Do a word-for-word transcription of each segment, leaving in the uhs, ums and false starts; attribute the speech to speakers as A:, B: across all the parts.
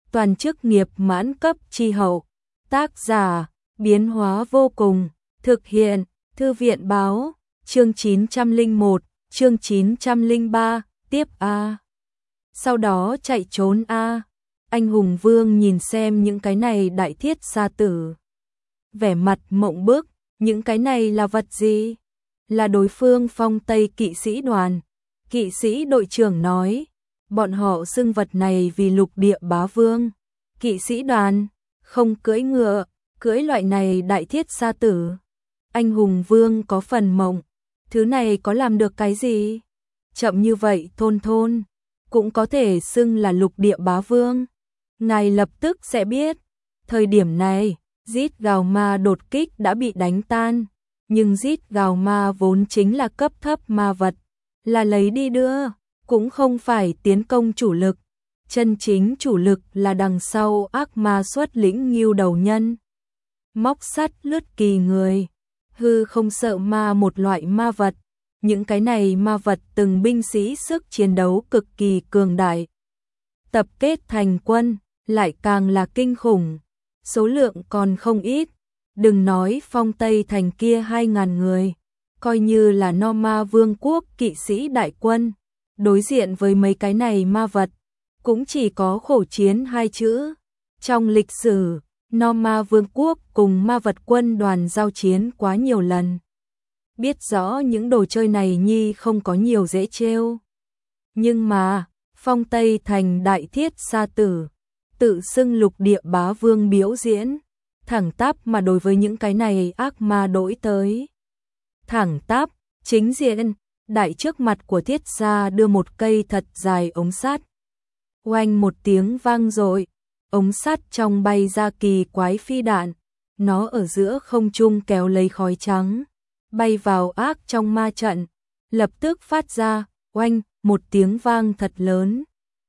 A: toàn chức nghiệp mãn cấp chi hậu. Tác giả, biến hóa vô cùng, thực hiện, Thư viện báo, chương chín trăm lẻ một, chương chín trăm lẻ ba, tiếp A. Sau đó chạy trốn A. Anh hùng vương nhìn xem những cái này đại thiết xa tử. Vẻ mặt mộng bức, những cái này là vật gì? Là đối phương Phong Tây kỵ sĩ đoàn. Kỵ sĩ đội trưởng nói, bọn họ xưng vật này vì lục địa bá vương. Kỵ sĩ đoàn, không cưỡi ngựa, cưỡi loại này đại thiết xa tử. Anh hùng vương có phần mộng, thứ này có làm được cái gì? Chậm như vậy thôn thôn, cũng có thể xưng là lục địa bá vương. Ngài lập tức sẽ biết, thời điểm này, rít gào ma đột kích đã bị đánh tan, nhưng rít gào ma vốn chính là cấp thấp ma vật, là lấy đi đưa, cũng không phải tiến công chủ lực. Chân chính chủ lực là đằng sau ác ma xuất lĩnh Ngưu Đầu Nhân. Móc sắt lướt kỳ người, hư không sợ ma một loại ma vật. Những cái này ma vật từng binh sĩ sức chiến đấu cực kỳ cường đại. Tập kết thành quân, lại càng là kinh khủng. Số lượng còn không ít, đừng nói Phong Tây thành kia hai ngàn người, coi như là No Ma Vương quốc kỵ sĩ đại quân, đối diện với mấy cái này ma vật, cũng chỉ có khổ chiến hai chữ. Trong lịch sử, No Ma Vương quốc cùng ma vật quân đoàn giao chiến quá nhiều lần. Biết rõ những đồ chơi này nhi không có nhiều dễ trêu. Nhưng mà, Phong Tây thành đại thiết sa tử, tự xưng lục địa bá vương biểu diễn, thẳng tắp mà đối với những cái này ác ma đỗi tới. Thẳng tắp, chính diện, đại trước mặt của thiết gia đưa một cây thật dài ống sắt. Oanh một tiếng vang dội, ống sắt trong bay ra kỳ quái phi đạn, nó ở giữa không trung kéo lấy khói trắng, bay vào ác trong ma trận, lập tức phát ra, oanh, một tiếng vang thật lớn.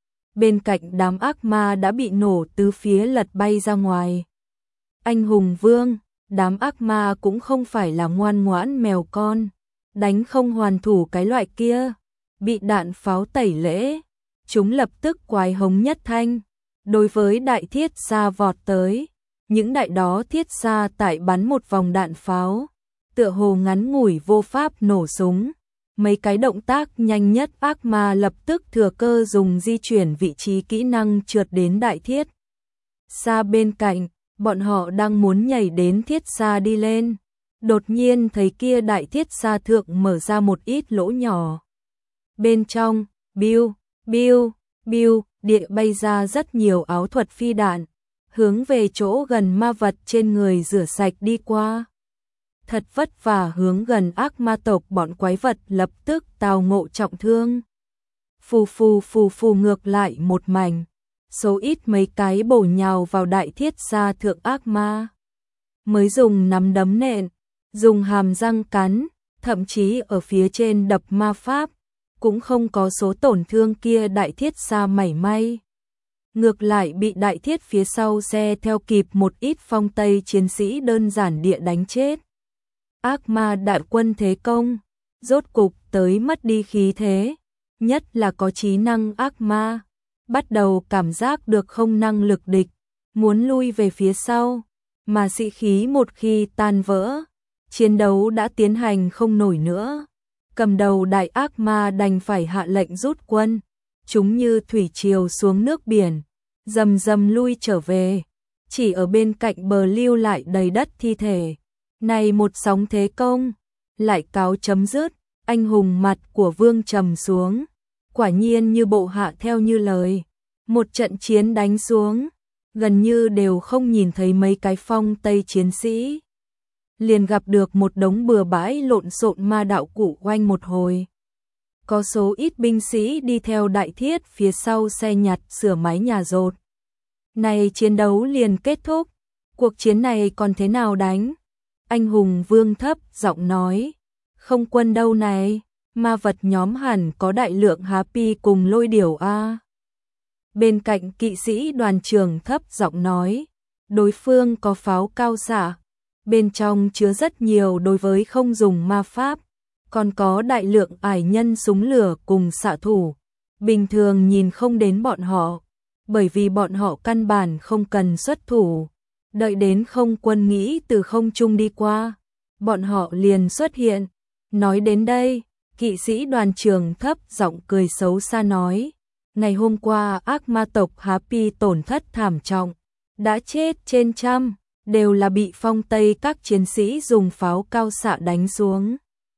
A: Bên cạnh đám ác ma đã bị nổ tứ phía lật bay ra ngoài. Anh hùng vương, đám ác ma cũng không phải là ngoan ngoãn mèo con, đánh không hoàn thủ cái loại kia, bị đạn pháo tẩy lễ, chúng lập tức quái hống nhất thanh, đối với đại thiết xa vọt tới, những đại đó thiết xa tại bắn một vòng đạn pháo, tựa hồ ngắn ngủi vô pháp nổ súng. Mấy cái động tác nhanh nhất ác ma lập tức thừa cơ dùng di chuyển vị trí kỹ năng trượt đến đại thiết xa bên cạnh, bọn họ đang muốn nhảy đến thiết xa đi lên. Đột nhiên thấy kia đại thiết xa thượng mở ra một ít lỗ nhỏ. Bên trong, biu, biu, biu, địa bay ra rất nhiều áo thuật phi đạn, hướng về chỗ gần ma vật trên người rửa sạch đi qua. Thật vất vả hướng gần ác ma tộc, bọn quái vật lập tức tào ngộ trọng thương. Phù phù phù phù ngược lại một mảnh, số ít mấy cái bổ nhào vào đại thiết xa thượng ác ma. Mới dùng nắm đấm nện, dùng hàm răng cắn, thậm chí ở phía trên đập ma pháp, cũng không có số tổn thương kia đại thiết xa mảy may. Ngược lại bị đại thiết phía sau xe theo kịp một ít Phong Tây chiến sĩ đơn giản địa đánh chết. Ác ma đại quân thế công, rốt cục tới mất đi khí thế, nhất là có trí năng ác ma, bắt đầu cảm giác được không năng lực địch, muốn lui về phía sau, mà sĩ khí một khi tan vỡ, chiến đấu đã tiến hành không nổi nữa. Cầm đầu đại ác ma đành phải hạ lệnh rút quân, chúng như thủy triều xuống nước biển, rầm rầm lui trở về, chỉ ở bên cạnh bờ lưu lại đầy đất thi thể. Này một sóng thế công, lại cáo chấm dứt, anh hùng mặt của vương trầm xuống, quả nhiên như bộ hạ theo như lời, một trận chiến đánh xuống, gần như đều không nhìn thấy mấy cái Phong Tây chiến sĩ. Liền gặp được một đống bừa bãi lộn xộn ma đạo cụ oanh một hồi. Có số ít binh sĩ đi theo đại thiết phía sau xe nhặt sửa mái nhà rột. Này chiến đấu liền kết thúc, cuộc chiến này còn thế nào đánh? Anh hùng vương thấp giọng nói, không quân đâu này, ma vật nhóm hẳn có đại lượng happy cùng lôi điểu a. Bên cạnh kỵ sĩ đoàn trưởng thấp giọng nói, đối phương có pháo cao xạ, bên trong chứa rất nhiều đối với không dùng ma pháp, còn có đại lượng ải nhân súng lửa cùng xạ thủ, bình thường nhìn không đến bọn họ, bởi vì bọn họ căn bản không cần xuất thủ. Đợi đến không quân nghĩ từ không trung đi qua, bọn họ liền xuất hiện. Nói đến đây, kỵ sĩ đoàn trưởng thấp giọng cười xấu xa nói, ngày hôm qua ác ma tộc Happy tổn thất thảm trọng, đã chết trên trăm, đều là bị phong Tây các chiến sĩ dùng pháo cao xạ đánh xuống.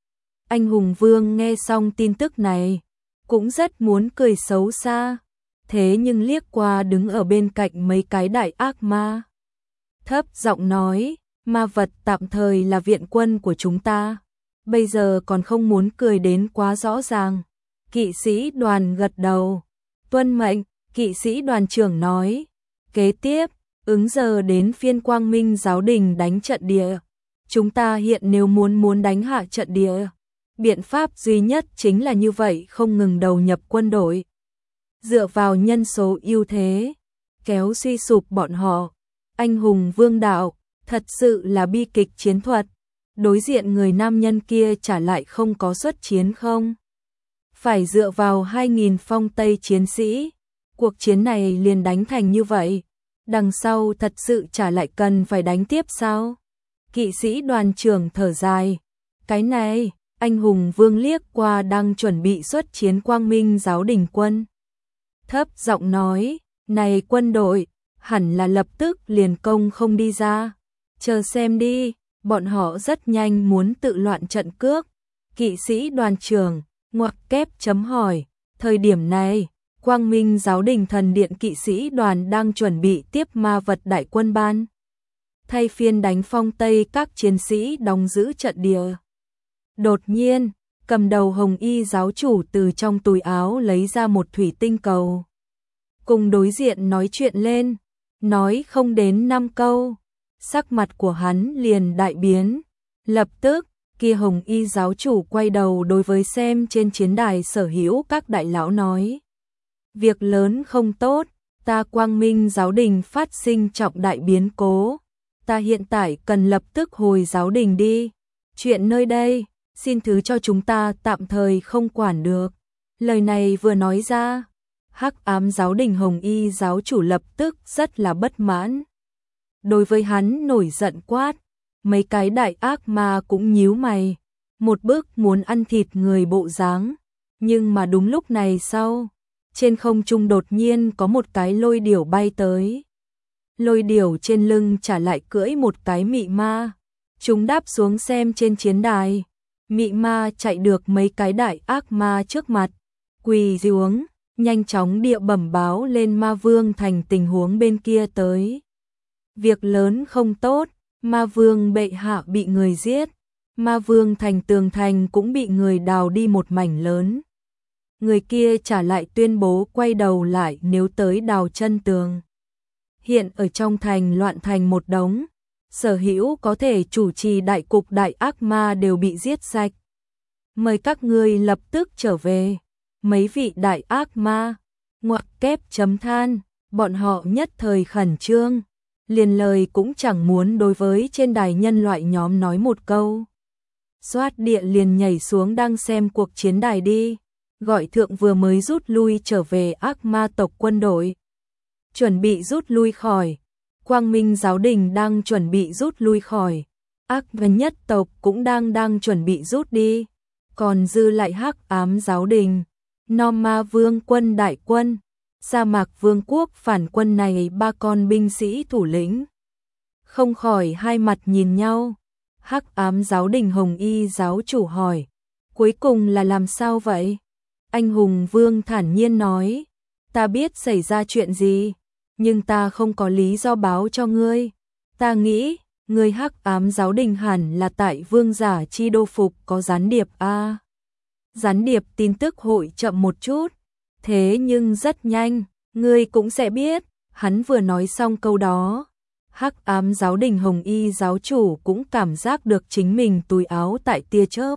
A: Anh hùng vương nghe xong tin tức này, cũng rất muốn cười xấu xa, thế nhưng liếc qua đứng ở bên cạnh mấy cái đại ác ma. Thấp giọng nói, ma vật tạm thời là viện quân của chúng ta, bây giờ còn không muốn cười đến quá rõ ràng. Kỵ sĩ đoàn gật đầu, tuân mệnh, kỵ sĩ đoàn trưởng nói, kế tiếp, ứng giờ đến phiên Quang Minh giáo đình đánh trận địa. Chúng ta hiện nếu muốn muốn đánh hạ trận địa, biện pháp duy nhất chính là như vậy, không ngừng đầu nhập quân đội. Dựa vào nhân số ưu thế, kéo suy sụp bọn họ. Anh hùng vương đạo, thật sự là bi kịch chiến thuật. Đối diện người nam nhân kia trả lại không có xuất chiến không? Phải dựa vào hai nghìn phong Tây chiến sĩ. Cuộc chiến này liền đánh thành như vậy. Đằng sau thật sự trả lại cần phải đánh tiếp sao? Kỵ sĩ đoàn trưởng thở dài. Cái này, anh hùng vương liếc qua đang chuẩn bị xuất chiến Quang Minh giáo đình quân. Thấp giọng nói, này quân đội, hẳn là lập tức liền công không đi ra. Chờ xem đi, bọn họ rất nhanh muốn tự loạn trận cước. Kỵ sĩ đoàn trưởng, ngoặc kép chấm hỏi, thời điểm này, Quang Minh giáo đình thần điện kỵ sĩ đoàn đang chuẩn bị tiếp ma vật đại quân ban. Thay phiên đánh phong Tây các chiến sĩ đóng giữ trận địa. Đột nhiên, cầm đầu hồng y giáo chủ từ trong túi áo lấy ra một thủy tinh cầu. Cùng đối diện nói chuyện lên, nói không đến năm câu, sắc mặt của hắn liền đại biến. Lập tức, kia hồng y giáo chủ quay đầu đối với xem trên chiến đài sở hữu các đại lão nói. Việc lớn không tốt, ta Quang Minh giáo đình phát sinh trọng đại biến cố. Ta hiện tại cần lập tức hồi giáo đình đi. Chuyện nơi đây, xin thứ cho chúng ta tạm thời không quản được. Lời này vừa nói ra, Hắc Ám giáo đình hồng y giáo chủ lập tức rất là bất mãn. Đối với hắn nổi giận quát, mấy cái đại ác ma cũng nhíu mày, một bước muốn ăn thịt người bộ dáng. Nhưng mà đúng lúc này sau, trên không trung đột nhiên có một cái lôi điểu bay tới. Lôi điểu trên lưng trả lại cưỡi một cái mị ma. Chúng đáp xuống xem trên chiến đài. Mị ma chạy được mấy cái đại ác ma trước mặt, quỳ xuống, nhanh chóng địa bẩm báo lên ma vương thành tình huống bên kia tới. Việc lớn không tốt, ma vương bệ hạ bị người giết, ma vương thành tường thành cũng bị người đào đi một mảnh lớn. Người kia trả lại tuyên bố quay đầu lại nếu tới đào chân tường. Hiện ở trong thành loạn thành một đống, sở hữu có thể chủ trì đại cục đại ác ma đều bị giết sạch. Mời các ngươi lập tức trở về. Mấy vị đại ác ma, ngoặc kép chấm than, bọn họ nhất thời khẩn trương, liền lời cũng chẳng muốn đối với trên đài nhân loại nhóm nói một câu. Xoát địa liền nhảy xuống đang xem cuộc chiến đài đi, gọi thượng vừa mới rút lui trở về ác ma tộc quân đội. Chuẩn bị rút lui khỏi, Quang Minh giáo đình đang chuẩn bị rút lui khỏi, ác ma nhất tộc cũng đang đang chuẩn bị rút đi, còn dư lại Hắc Ám giáo đình, Nom Ma vương quân đại quân, Sa Mạc vương quốc phản quân này ba con binh sĩ thủ lĩnh. Không khỏi hai mặt nhìn nhau, Hắc Ám giáo đình hồng y giáo chủ hỏi, cuối cùng là làm sao vậy? Anh hùng vương thản nhiên nói, ta biết xảy ra chuyện gì, nhưng ta không có lý do báo cho ngươi. Ta nghĩ, ngươi Hắc Ám giáo đình hẳn là tại vương giả chi đô phục có gián điệp a. Gián điệp tin tức hội chậm một chút, thế nhưng rất nhanh, ngươi cũng sẽ biết. Hắn vừa nói xong câu đó, Hắc Ám giáo đình hồng y giáo chủ cũng cảm giác được chính mình túi áo tại tia chớp.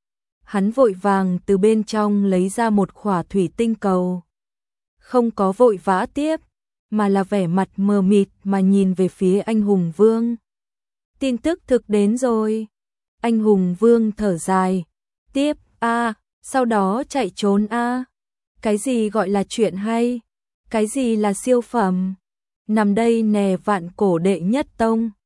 A: Hắn vội vàng từ bên trong lấy ra một khỏa thủy tinh cầu. Không có vội vã tiếp, mà là vẻ mặt mờ mịt mà nhìn về phía anh hùng vương. Tin tức thực đến rồi. Anh hùng vương thở dài. Tiếp a, sau đó chạy trốn a. Cái gì gọi là chuyện hay? Cái gì là siêu phẩm? Nằm đây nè vạn cổ đệ nhất tông.